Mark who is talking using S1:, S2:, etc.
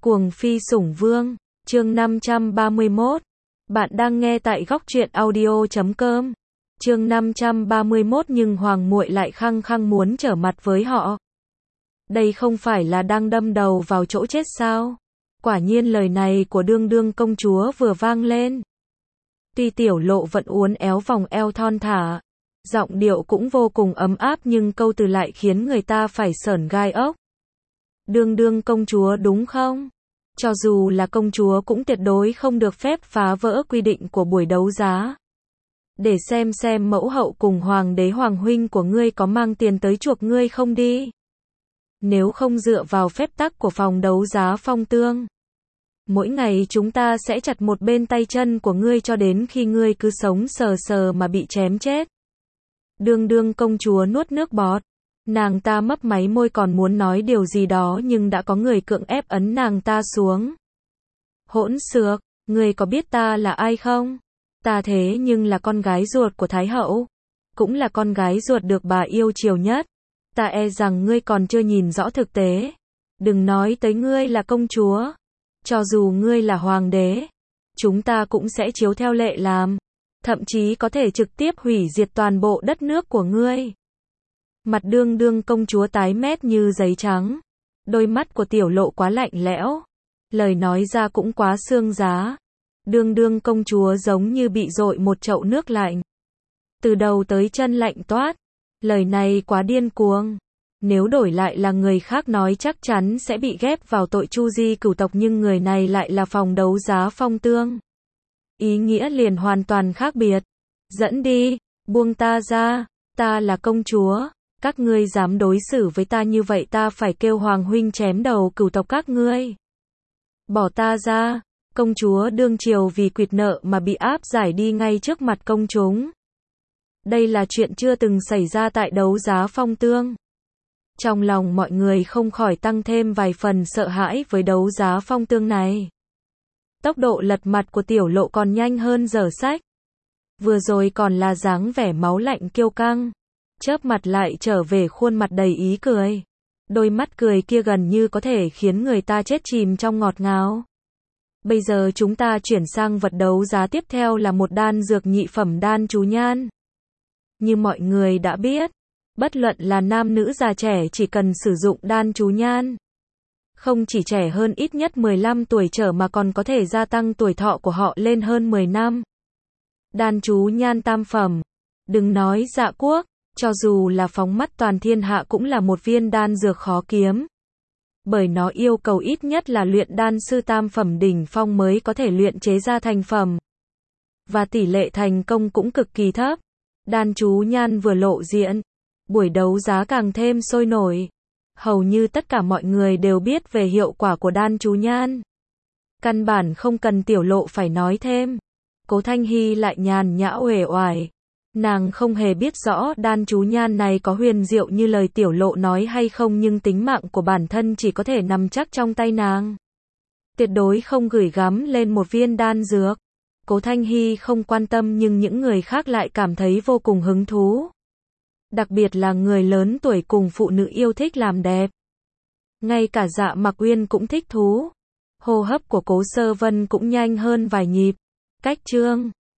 S1: Cuồng phi sủng vương, chương 531. Bạn đang nghe tại góc truyện audio.com. Chương 531 nhưng Hoàng muội lại khăng khăng muốn trở mặt với họ. Đây không phải là đang đâm đầu vào chỗ chết sao? Quả nhiên lời này của đương đương công chúa vừa vang lên. Tuy Tiểu Lộ vẫn uốn éo vòng eo thon thả, giọng điệu cũng vô cùng ấm áp nhưng câu từ lại khiến người ta phải sởn gai ốc. Đương đương công chúa đúng không? Cho dù là công chúa cũng tuyệt đối không được phép phá vỡ quy định của buổi đấu giá. Để xem mẫu hậu cùng hoàng đế hoàng huynh của ngươi có mang tiền tới chuộc ngươi không đi. Nếu không dựa vào phép tắc của phòng đấu giá Phong Tương, mỗi ngày chúng ta sẽ chặt một bên tay chân của ngươi cho đến khi ngươi cứ sống sờ sờ mà bị chém chết. Đương đương công chúa nuốt nước bọt. Nàng ta mấp máy môi còn muốn nói điều gì đó nhưng đã có người cưỡng ép ấn nàng ta xuống. Hỗn xược, ngươi có biết ta là ai không? Ta thế nhưng là con gái ruột của Thái hậu, cũng là con gái ruột được bà yêu chiều nhất. Ta e rằng ngươi còn chưa nhìn rõ thực tế. Đừng nói tới ngươi là công chúa. Cho dù ngươi là hoàng đế, chúng ta cũng sẽ chiếu theo lệ làm. Thậm chí có thể trực tiếp hủy diệt toàn bộ đất nước của ngươi. Mặt đương đương công chúa tái mét như giấy trắng. Đôi mắt của Tiểu Lộ quá lạnh lẽo. Lời nói ra cũng quá xương giá. Đương đương công chúa giống như bị dội một chậu nước lạnh. Từ đầu tới chân lạnh toát. Lời này quá điên cuồng. Nếu đổi lại là người khác nói chắc chắn sẽ bị ghép vào tội chu di cửu tộc nhưng người này lại là phòng đấu giá Phong Tương. Ý nghĩa liền hoàn toàn khác biệt. Dẫn đi, buông ta ra, ta là công chúa. Các ngươi dám đối xử với ta như vậy ta phải kêu hoàng huynh chém đầu cửu tộc các ngươi. Bỏ ta ra, công chúa đương triều vì quỵt nợ mà bị áp giải đi ngay trước mặt công chúng. Đây là chuyện chưa từng xảy ra tại đấu giá Phong Tương. Trong lòng mọi người không khỏi tăng thêm vài phần sợ hãi với đấu giá Phong Tương này. Tốc độ lật mặt của Tiểu Lộ còn nhanh hơn giở sách. Vừa rồi còn là dáng vẻ máu lạnh kiêu căng. Chớp mặt lại trở về khuôn mặt đầy ý cười. Đôi mắt cười kia gần như có thể khiến người ta chết chìm trong ngọt ngào. Bây giờ chúng ta chuyển sang vật đấu giá tiếp theo là một đan dược nhị phẩm đan chú nhan. Như mọi người đã biết, bất luận là nam nữ già trẻ chỉ cần sử dụng đan chú nhan. Không chỉ trẻ hơn ít nhất 15 tuổi trở mà còn có thể gia tăng tuổi thọ của họ lên hơn 10 năm. Đan chú nhan tam phẩm. Đừng nói Dạ Quốc. Cho dù là phóng mắt toàn thiên hạ cũng là một viên đan dược khó kiếm. Bởi nó yêu cầu ít nhất là luyện đan sư tam phẩm đỉnh phong mới có thể luyện chế ra thành phẩm. Và tỷ lệ thành công cũng cực kỳ thấp. Đan chú nhan vừa lộ diện, buổi đấu giá càng thêm sôi nổi. Hầu như tất cả mọi người đều biết về hiệu quả của đan chú nhan. Căn bản không cần Tiểu Lộ phải nói thêm. Cố Thanh Hy lại nhàn nhã uể oải. Nàng không hề biết rõ đan chú nhan này có huyền diệu như lời Tiểu Lộ nói hay không nhưng tính mạng của bản thân chỉ có thể nằm chắc trong tay nàng. Tuyệt đối không gửi gắm lên một viên đan dược. Cố Thanh Hy không quan tâm nhưng những người khác lại cảm thấy vô cùng hứng thú. Đặc biệt là người lớn tuổi cùng phụ nữ yêu thích làm đẹp. Ngay cả Dạ Mặc Uyên cũng thích thú. Hô hấp của Cố Sơ Vân cũng nhanh hơn vài nhịp. Cách chương